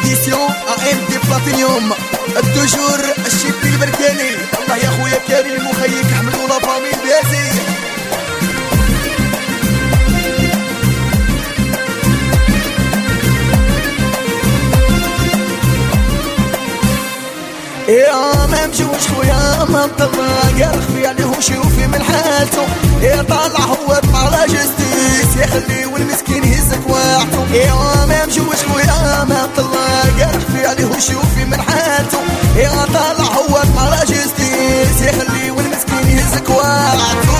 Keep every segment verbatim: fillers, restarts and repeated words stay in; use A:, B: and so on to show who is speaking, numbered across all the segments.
A: اديسيون ا ام دي بلاتينيوم الدجور الشيبي البركاني. الله يا خويا كريم وخيك احمد ولا فامي بازي. يا ما مجوش خويا ما مطلع قال خفي عليه وشوفي من حالته. يا طالع هو طالع جستيس يخلي والمسكين يهزك واعته. يا ما مجوش خويا ما مطلع قال خفي عليه وشوفي من حالته. يا طالع هو طالع جستيس يخلي والمسكين يهزك واعته.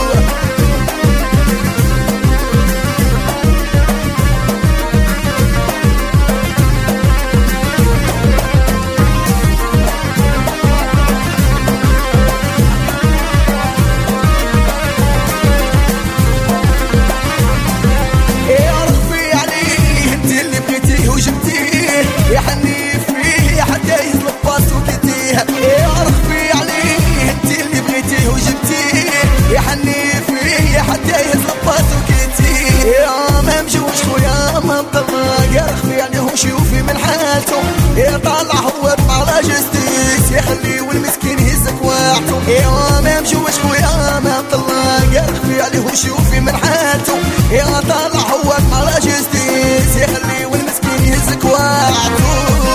A: يا حنيف فيه يا حتى يطلب باس وكتيه. يا رخفي عليه انت اللي بغيتيه وجبتيه. يا حنيف فيه يا حتى يطلب باس وكتيه. يا ما مجوش خويا ما مطلع يا رخفي عليه وشوفي من حالته. يا طالع هو طالع جستيس يخلي والمسكين يهزك واعته. يا ما مجوش خويا ما مطلع يا رخفي عليه وشوفي من حالته. يا طالع هو طالع جستيس يخلي والمسكين يهزك واعته.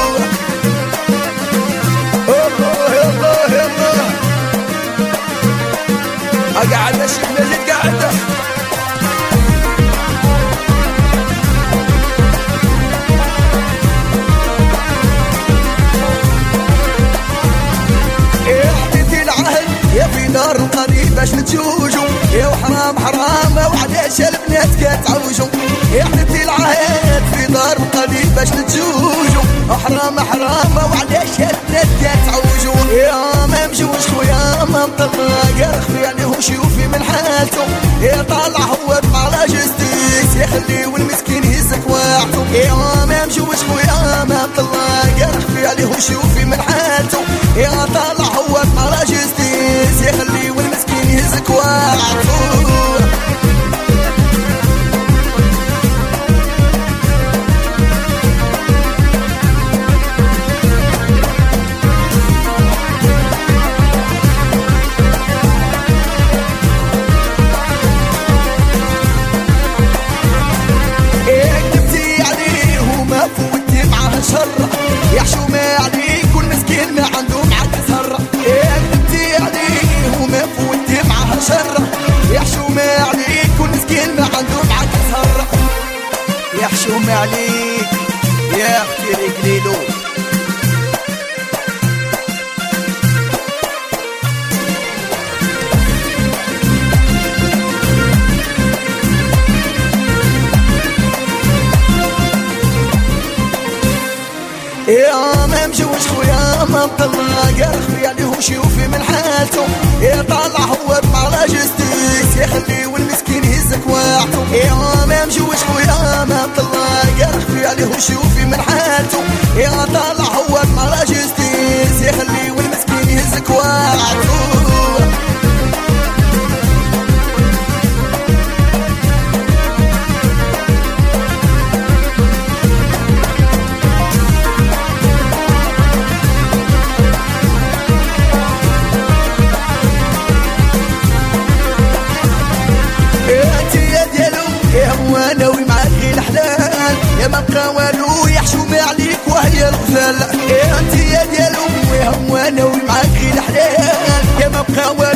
A: قاعد اشيل اللي قاعده اعطيتي العهد يا في دار القريب باش نتزوجوا. يا وحرام حرام وعلاش البنات كتعوجوا. اعطيتي العهد في دار القريب باش نتزوجوا. حرام حرام وعلاش البنات كتعوجوا. يا ما مجوش خويا ما مطلع يا رخفي عليه وشوفي من حالته. يا طالع هو طالع جستيس يخلي والمسكين يهزك واعته. يا ما مجوش خويا ما مطلع يا رخفي عليه وشوفي من حالته. يا طالع هو طالع جستيس يخلي والمسكين يهزك واعته. يا حشومة عليك والمسكين ما عنده معاك سهرة. يا كتبتي عليه وما فوتي معاها شرة. يا حشومة عليك والمسكين ما عنده معاك سهرة. يا حشومة عليك يا اختي رجليلو. يا ما مجوش خويا ما مطلع يا رخفي عليه وشوفي من حالته. يا طالع هو طالع جستيس يخلي والمسكين يهزك واعته. يا ما مجوش خويا ما مطلع يا رخفي عليه وشوفي من حالته. يا طالع هو طالع جستيس يخلي والمسكين يهزك واعته. ناوي معاك غير الحلال يا ما بقى والو يحشوم عليك وهي الغزال. يا انت يا ديالو يا هو ناوي معاك غير الحلال يا ما بقى